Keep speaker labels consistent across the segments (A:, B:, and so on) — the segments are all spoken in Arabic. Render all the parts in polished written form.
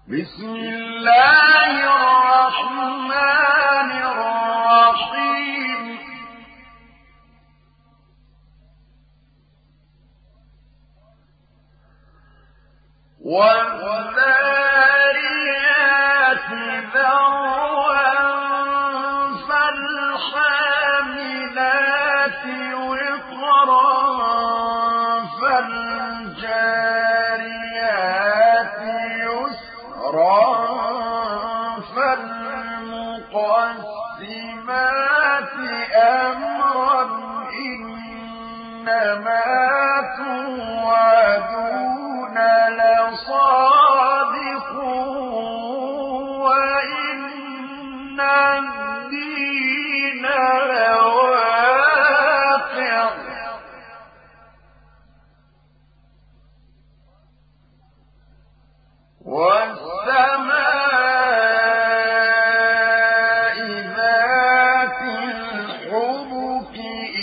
A: بسم الله الرحمن الرحيم والذاريات ذروا فالحاملات وقرا فالجاريات يسرا فالمقسمات أمرا إنما توعدون لصادق وإن الدين لواقع والسماء ذات الحبك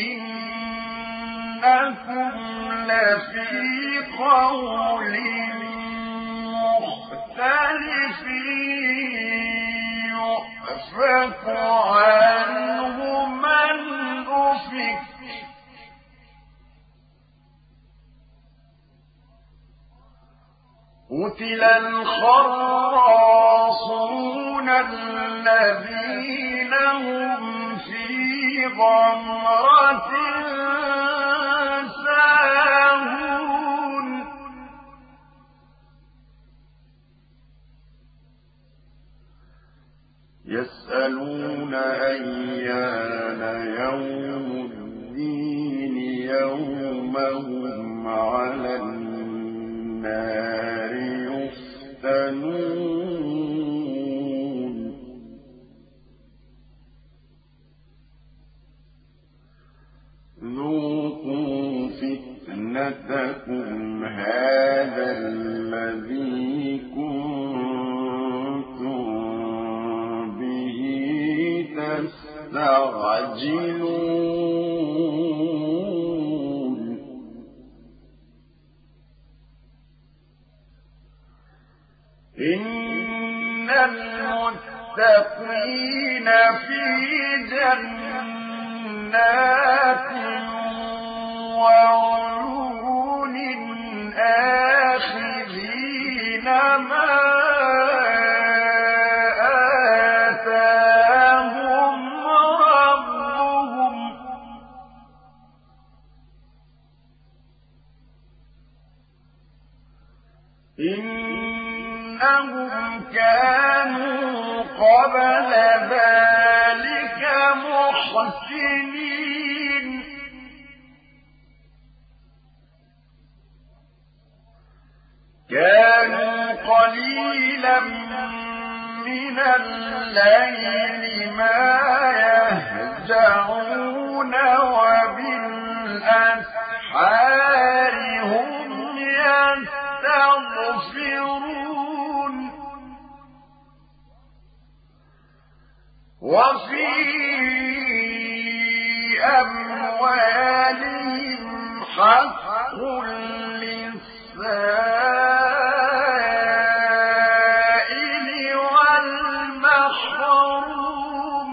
A: إنكم لفي قول مختلف يؤفك عنه من أفك قتل الخراصون الذين هم في غمرة ساهون يسألون أيان يوم الدين يوم هم على النار يفتنون ذوقوا فتنتكم هذا الذي كنتم به تستعجلون إن المتقين في جنات وعيون آخذين ما آتاهم ربهم إنهم كانوا قبل ذلك محسنين كانوا قليلا من الليل ما يهجعون وبالأسحار هم يستغفرون وفي أموالهم حق للسائل والمحروم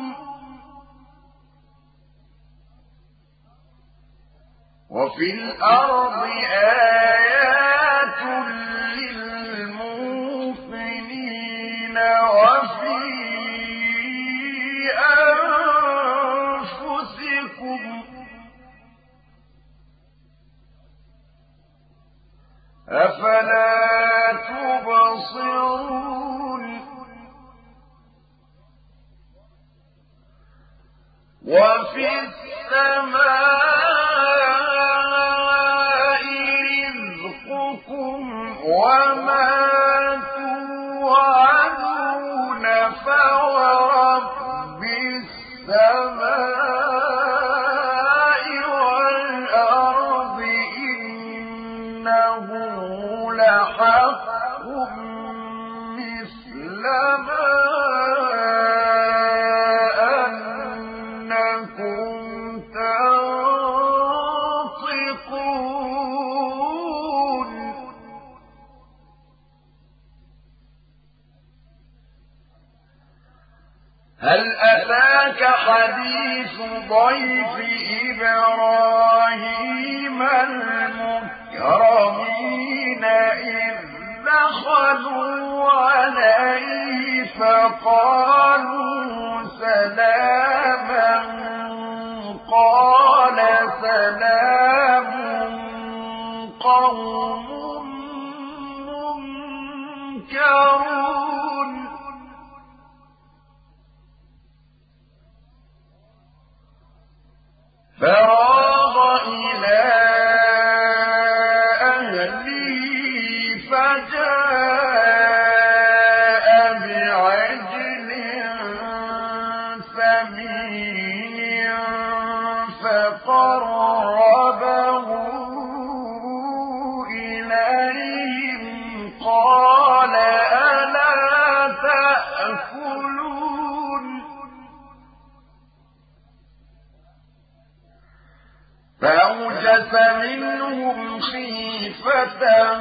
A: وفي الأرض آيات للموقنين وفي أنفسكم أفلا تبصرون وفي السماء رزقكم وما توعدون فورب السماء والأرض إنه لحق مثل ما أنكم تنطقون هل أتاك حديث ضيف إبراهيم المكرمين إذ دخلوا عليه فقالوا سلاما قال سلام قوم منكرون فراغ إلى أهله فجاء بعجل سمين فقربه إليهم قال ألا تأكلون فأوجس منهم خيفة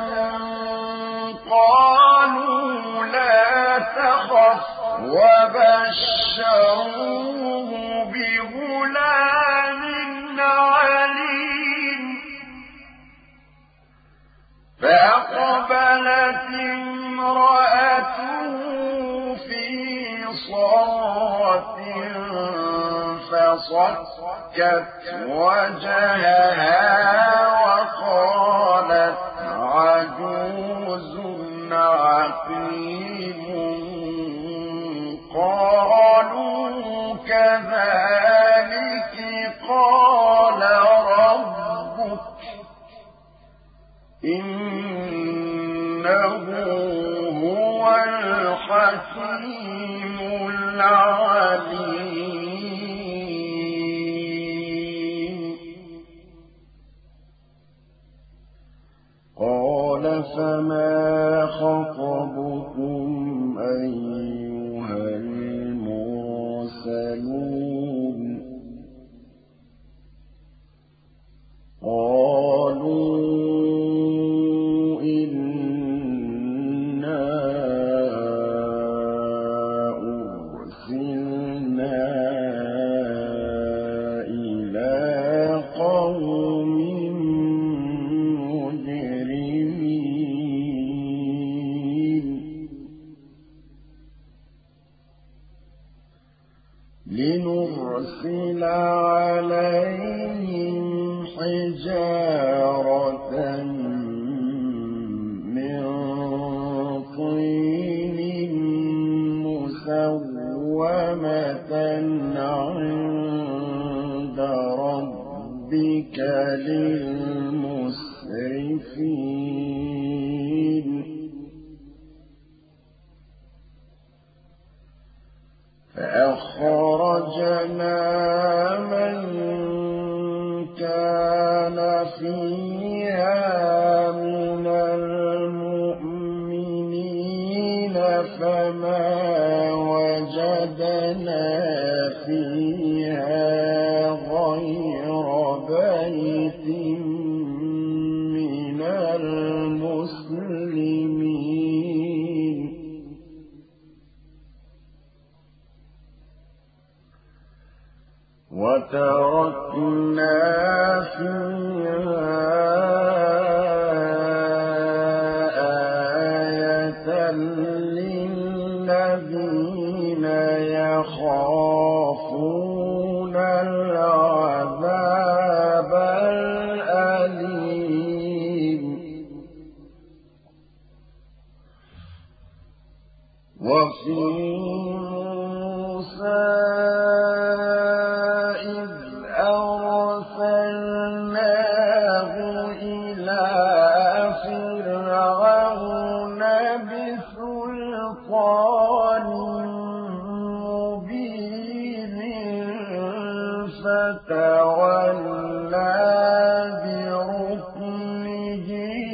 A: قالوا لا تخف وبشروه بغلام عليم فأقبلت امرأته في صرة فصكت وجهها وقالت عجوز عقيم قالوا كذلك قال ربك إنه هو الحكيم العليم قال فما خطبكم أيها المرسلون قالوا لنرسل عليهم حجارة من طين مسومة عند ربك للمسرفين فأخرجنا من كان فيها من المؤمنين فما وجدنا فيها غير بيت من المسلمين وتركنا فيها آية للذين يخافون العذاب الأليم وفي موسى فتولى بركنه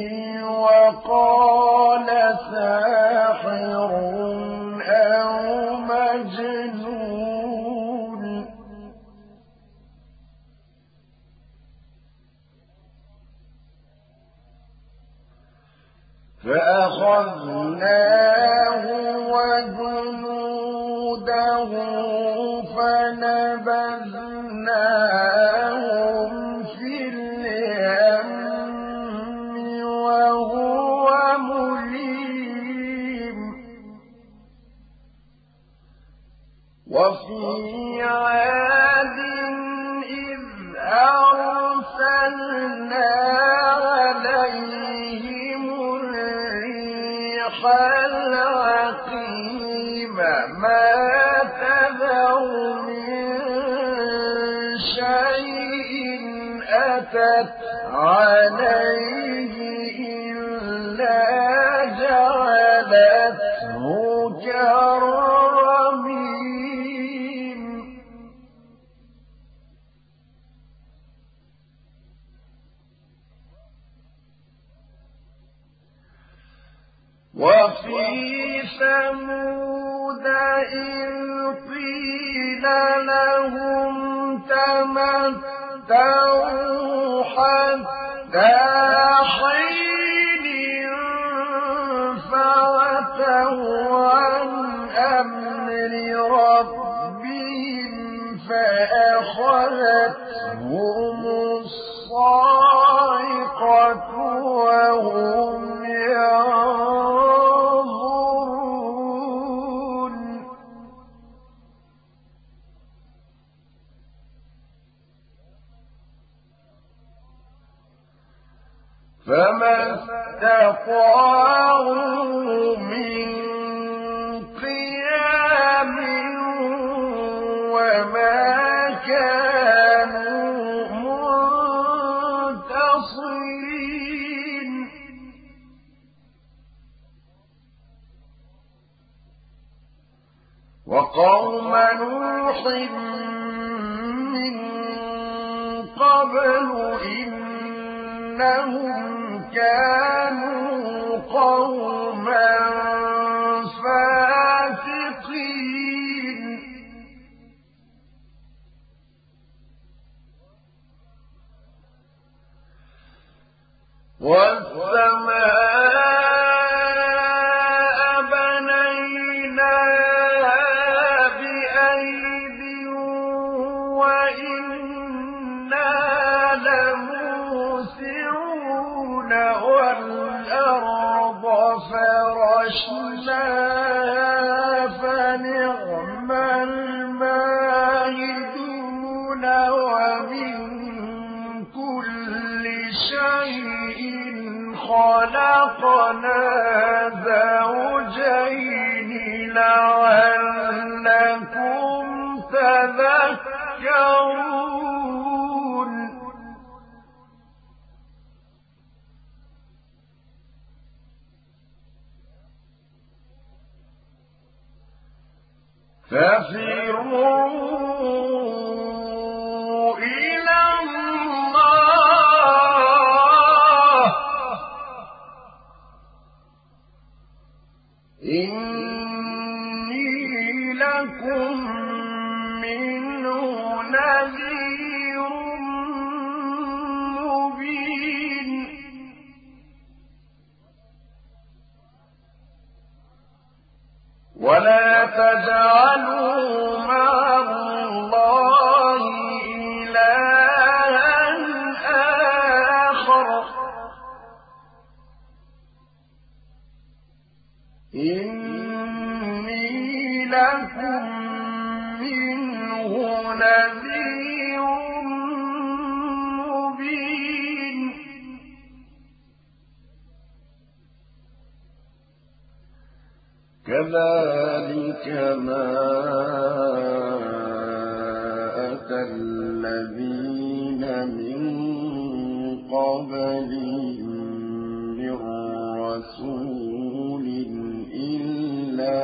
A: وقال ساحر أو مجنون فأخذناه وجنوده وفي عاد إذ أرسلنا عليهم الريح العقيم ما تذر من شيء أتت عليه إلا جعلته كالرميم وفي ثمود إذ قيل لهم تمتعوا حتى حين فعتوا عن أمر ربهم فأخذتهم الصاعقة وهم ينظرون فما استطاعوا من قيام وما كانوا منتصرين وقوم نوح من قبل إنهم كانوا قوما فاسقين والسماء بنيناها بأيد وإنا لموسعون والأرض فرشناها فنعم الماهدون ومن كل شيء خلقنا زوجين لعلكم تذكرون ففروا إلى الله إني لكم منه نذير مبين ولا تجعلوا مع الله إلها آخر إني لكم منه نذير مبين كذلك ما أتى الذين من قبلهم من رسول إلا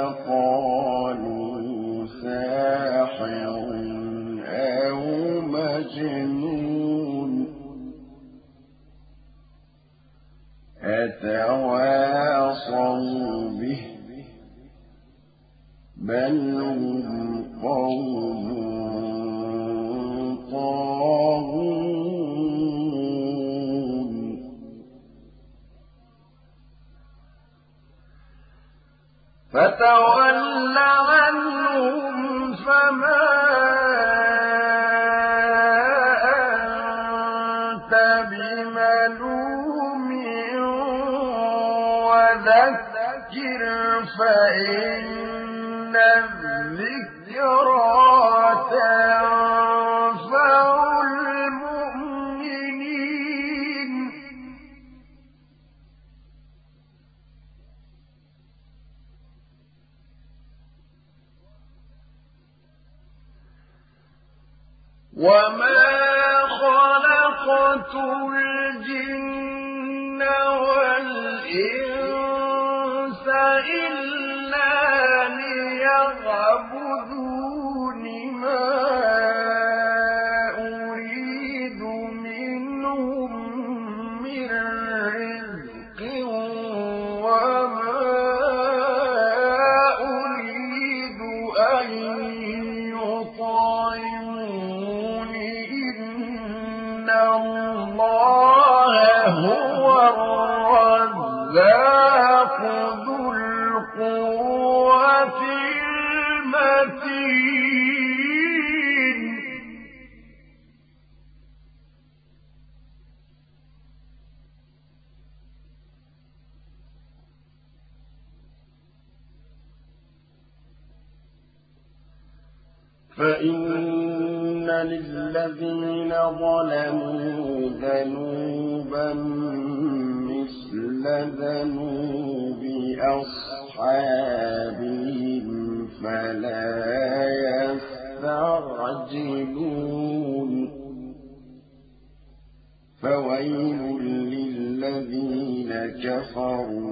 A: قالوا ساحر أو مجنون أتواصوا به بل هم قوم طاغون فتول عنهم فما أنت بملوم وذكر فإن الذكر تنفع المؤمنين وما خلقت الجن والإنس إلا ليعبدون ما أريد منهم من رزق وما أريد أن يطعمون إن الله هو الرزاق ذو القوة المتين فإن للذين ظلموا ذنوبا مثل ذنوب أصحابهم فلا يستعجلون فويل للذين كفروا